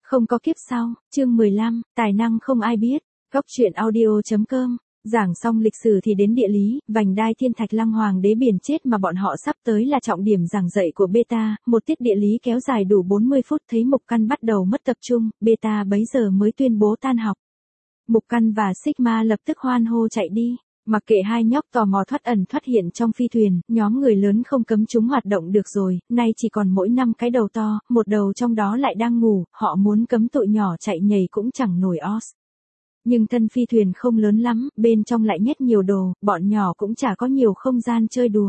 Không có kiếp sau, chương 15, tài năng không ai biết, góc truyện audio.com. Giảng xong lịch sử thì đến địa lý, vành đai thiên thạch lăng hoàng đế biển chết mà bọn họ sắp tới là trọng điểm giảng dạy của Beta, một tiết địa lý kéo dài đủ 40 phút thấy Mục Căn bắt đầu mất tập trung, Beta bấy giờ mới tuyên bố tan học. Mục Căn và Sigma lập tức hoan hô chạy đi. Mặc kệ hai nhóc tò mò thoát ẩn thoát hiện trong phi thuyền, nhóm người lớn không cấm chúng hoạt động được rồi, nay chỉ còn mỗi 5 cái đầu to, một đầu trong đó lại đang ngủ, họ muốn cấm tụi nhỏ chạy nhảy cũng chẳng nổi os. Nhưng thân phi thuyền không lớn lắm, bên trong lại nhét nhiều đồ, bọn nhỏ cũng chả có nhiều không gian chơi đùa.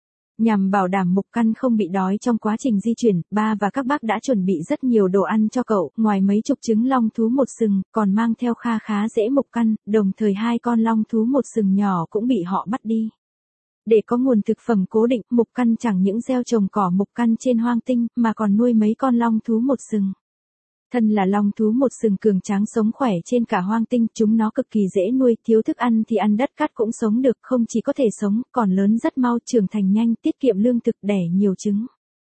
Nhằm bảo đảm Mục Căn không bị đói trong quá trình di chuyển, ba và các bác đã chuẩn bị rất nhiều đồ ăn cho cậu, ngoài mấy chục trứng long thú một sừng, còn mang theo kha khá dễ Mục Căn, đồng thời 2 con long thú một sừng nhỏ cũng bị họ bắt đi. Để có nguồn thực phẩm cố định, Mục Căn chẳng những gieo trồng cỏ Mục Căn trên hoang tinh, mà còn nuôi mấy con long thú một sừng. Thân là long thú một sừng cường tráng sống khỏe trên cả hoang tinh, chúng nó cực kỳ dễ nuôi, thiếu thức ăn thì ăn đất cát cũng sống được, không chỉ có thể sống, còn lớn rất mau, trưởng thành nhanh, tiết kiệm lương thực, đẻ nhiều trứng.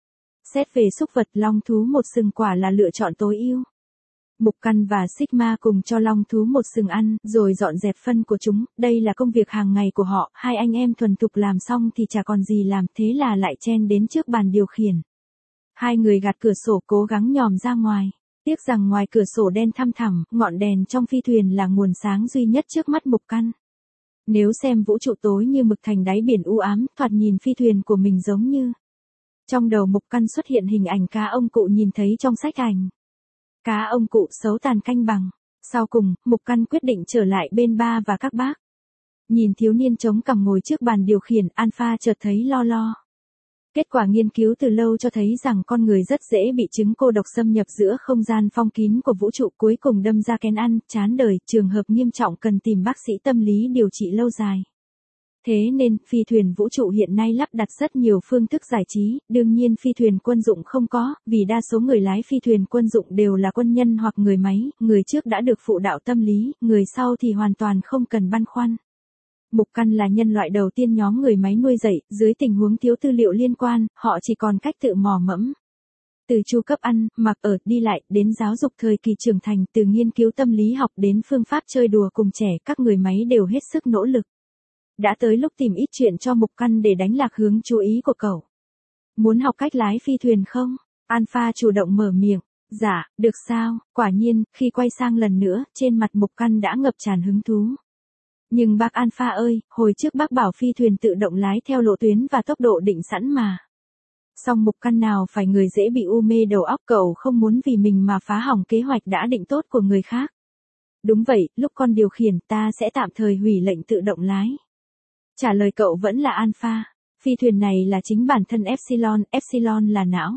Xét về súc vật, long thú một sừng quả là lựa chọn tối ưu. Mục Căn và Sigma cùng cho long thú một sừng ăn, rồi dọn dẹp phân của chúng, đây là công việc hàng ngày của họ, hai anh em thuần thục làm xong thì chả còn gì làm, thế là lại chen đến trước bàn điều khiển. Hai người gạt cửa sổ cố gắng nhòm ra ngoài. Tiếc rằng ngoài cửa sổ đen thăm thẳm, ngọn đèn trong phi thuyền là nguồn sáng duy nhất trước mắt Mục Căn. Nếu xem vũ trụ tối như mực thành đáy biển u ám, thoạt nhìn phi thuyền của mình giống như. Trong đầu Mục Căn xuất hiện hình ảnh cá ông cụ nhìn thấy trong sách ảnh. Cá ông cụ xấu tàn canh bằng. Sau cùng, Mục Căn quyết định trở lại bên ba và các bác. Nhìn thiếu niên chống cằm ngồi trước bàn điều khiển, Alpha chợt thấy lo lo. Kết quả nghiên cứu từ lâu cho thấy rằng con người rất dễ bị chứng cô độc xâm nhập giữa không gian phong kín của vũ trụ, cuối cùng đâm ra kén ăn, chán đời, trường hợp nghiêm trọng cần tìm bác sĩ tâm lý điều trị lâu dài. Thế nên, phi thuyền vũ trụ hiện nay lắp đặt rất nhiều phương thức giải trí, đương nhiên phi thuyền quân dụng không có, vì đa số người lái phi thuyền quân dụng đều là quân nhân hoặc người máy, người trước đã được phụ đạo tâm lý, người sau thì hoàn toàn không cần băn khoăn. Mục Căn là nhân loại đầu tiên nhóm người máy nuôi dạy, dưới tình huống thiếu tư liệu liên quan, họ chỉ còn cách tự mò mẫm. Từ chu cấp ăn, mặc ở, đi lại, đến giáo dục thời kỳ trưởng thành, từ nghiên cứu tâm lý học đến phương pháp chơi đùa cùng trẻ, các người máy đều hết sức nỗ lực. Đã tới lúc tìm ít chuyện cho Mục Căn để đánh lạc hướng chú ý của cậu. Muốn học cách lái phi thuyền không? Alpha chủ động mở miệng. Dạ, được sao? Quả nhiên, khi quay sang lần nữa, trên mặt Mục Căn đã ngập tràn hứng thú. Nhưng bác Alpha ơi, hồi trước bác bảo phi thuyền tự động lái theo lộ tuyến và tốc độ định sẵn mà. Song Mục Căn nào phải người dễ bị u mê đầu óc, cậu không muốn vì mình mà phá hỏng kế hoạch đã định tốt của người khác. Đúng vậy, lúc con điều khiển ta sẽ tạm thời hủy lệnh tự động lái. Trả lời cậu vẫn là Alpha. Phi thuyền này là chính bản thân Epsilon, Epsilon là não.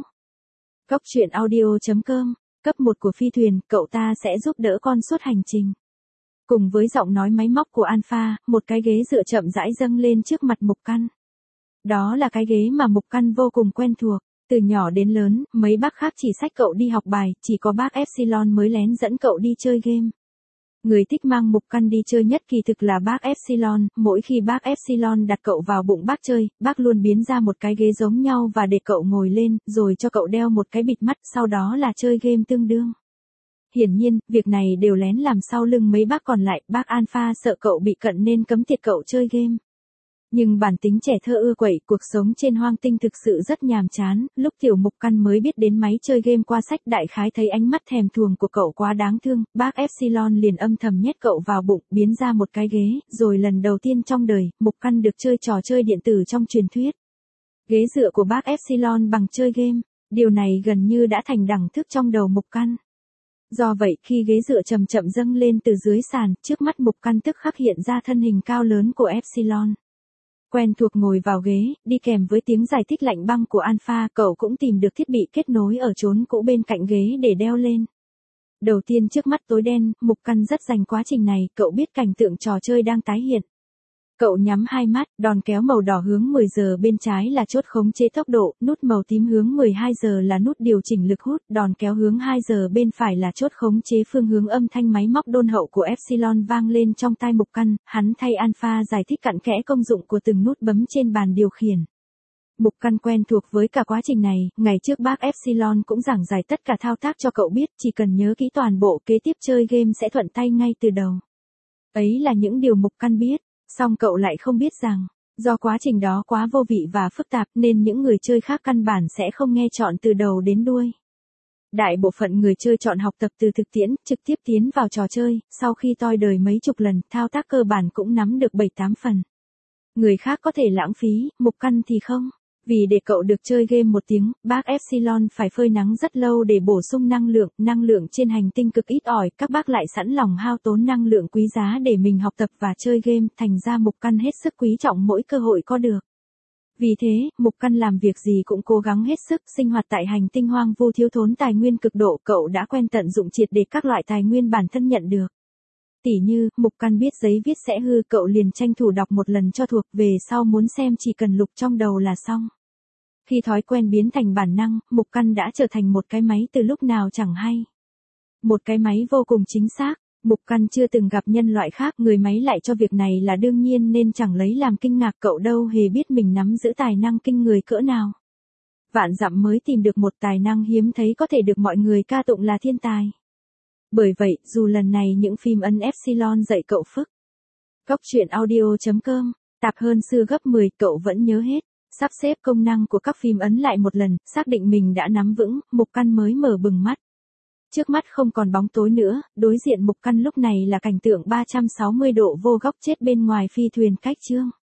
Góc truyện audio.com, cấp 1 của phi thuyền, cậu ta sẽ giúp đỡ con suốt hành trình. Cùng với giọng nói máy móc của Alpha, một cái ghế dựa chậm rãi dâng lên trước mặt Mục Căn. Đó là cái ghế mà Mục Căn vô cùng quen thuộc. Từ nhỏ đến lớn, mấy bác khác chỉ xách cậu đi học bài, chỉ có bác Epsilon mới lén dẫn cậu đi chơi game. Người thích mang Mục Căn đi chơi nhất kỳ thực là bác Epsilon, mỗi khi bác Epsilon đặt cậu vào bụng bác chơi, bác luôn biến ra một cái ghế giống nhau và để cậu ngồi lên, rồi cho cậu đeo một cái bịt mắt, sau đó là chơi game tương đương. Hiển nhiên, việc này đều lén làm sau lưng mấy bác còn lại, bác Alpha sợ cậu bị cận nên cấm tiệt cậu chơi game. Nhưng bản tính trẻ thơ ưa quậy, cuộc sống trên hoang tinh thực sự rất nhàm chán, lúc tiểu Mục Căn mới biết đến máy chơi game qua sách, đại khái thấy ánh mắt thèm thuồng của cậu quá đáng thương, bác Epsilon liền âm thầm nhét cậu vào bụng, biến ra một cái ghế, rồi lần đầu tiên trong đời, Mục Căn được chơi trò chơi điện tử trong truyền thuyết. Ghế dựa của bác Epsilon bằng chơi game, điều này gần như đã thành đẳng thức trong đầu Mục Căn. Do vậy, khi ghế dựa chậm chậm dâng lên từ dưới sàn, trước mắt Mục Căn tức khắc hiện ra thân hình cao lớn của Epsilon. Quen thuộc ngồi vào ghế, đi kèm với tiếng giải thích lạnh băng của Alpha, cậu cũng tìm được thiết bị kết nối ở chốn cũ bên cạnh ghế để đeo lên. Đầu tiên trước mắt tối đen, Mục Căn rất dành quá trình này, cậu biết cảnh tượng trò chơi đang tái hiện. Cậu nhắm hai mắt, đòn kéo màu đỏ hướng 10 giờ bên trái là chốt khống chế tốc độ, nút màu tím hướng 12 giờ là nút điều chỉnh lực hút, đòn kéo hướng 2 giờ bên phải là chốt khống chế phương hướng. Âm thanh máy móc đôn hậu của Epsilon vang lên trong tai Mục Căn, hắn thay Alpha giải thích cặn kẽ công dụng của từng nút bấm trên bàn điều khiển. Mục Căn quen thuộc với cả quá trình này, ngày trước bác Epsilon cũng giảng giải tất cả thao tác cho cậu biết, chỉ cần nhớ kỹ toàn bộ kế tiếp chơi game sẽ thuận tay ngay từ đầu. Ấy là những điều Mục Căn biết, song cậu lại không biết rằng, do quá trình đó quá vô vị và phức tạp nên những người chơi khác căn bản sẽ không nghe chọn từ đầu đến đuôi. Đại bộ phận người chơi chọn học tập từ thực tiễn, trực tiếp tiến vào trò chơi, sau khi toi đời mấy chục lần, thao tác cơ bản cũng nắm được 7-8 phần. Người khác có thể lãng phí, Mục Căn thì không. Vì để cậu được chơi game một tiếng, bác Epsilon phải phơi nắng rất lâu để bổ sung năng lượng trên hành tinh cực ít ỏi, các bác lại sẵn lòng hao tốn năng lượng quý giá để mình học tập và chơi game, thành ra Mục Căn hết sức quý trọng mỗi cơ hội có được. Vì thế, Mục Căn làm việc gì cũng cố gắng hết sức, sinh hoạt tại hành tinh hoang vu thiếu thốn tài nguyên cực độ, cậu đã quen tận dụng triệt để các loại tài nguyên bản thân nhận được. Tỉ như, Mục Căn biết giấy viết sẽ hư, cậu liền tranh thủ đọc một lần cho thuộc, về sau muốn xem chỉ cần lục trong đầu là xong. Khi thói quen biến thành bản năng, Mục Căn đã trở thành một cái máy từ lúc nào chẳng hay. Một cái máy vô cùng chính xác. Mục Căn chưa từng gặp nhân loại khác, người máy lại cho việc này là đương nhiên nên chẳng lấy làm kinh ngạc, cậu đâu hề biết mình nắm giữ tài năng kinh người cỡ nào. Vạn dặm mới tìm được một tài năng hiếm thấy có thể được mọi người ca tụng là thiên tài. Bởi vậy, dù lần này những phim ấn Epsilon dạy cậu phức. Góc truyện audio.com, tạp hơn xưa gấp 10, cậu vẫn nhớ hết. Sắp xếp công năng của các phim ấn lại một lần, xác định mình đã nắm vững, Mục Căn mới mở bừng mắt. Trước mắt không còn bóng tối nữa, đối diện Mục Căn lúc này là cảnh tượng 360 độ vô góc chết bên ngoài phi thuyền cách chương.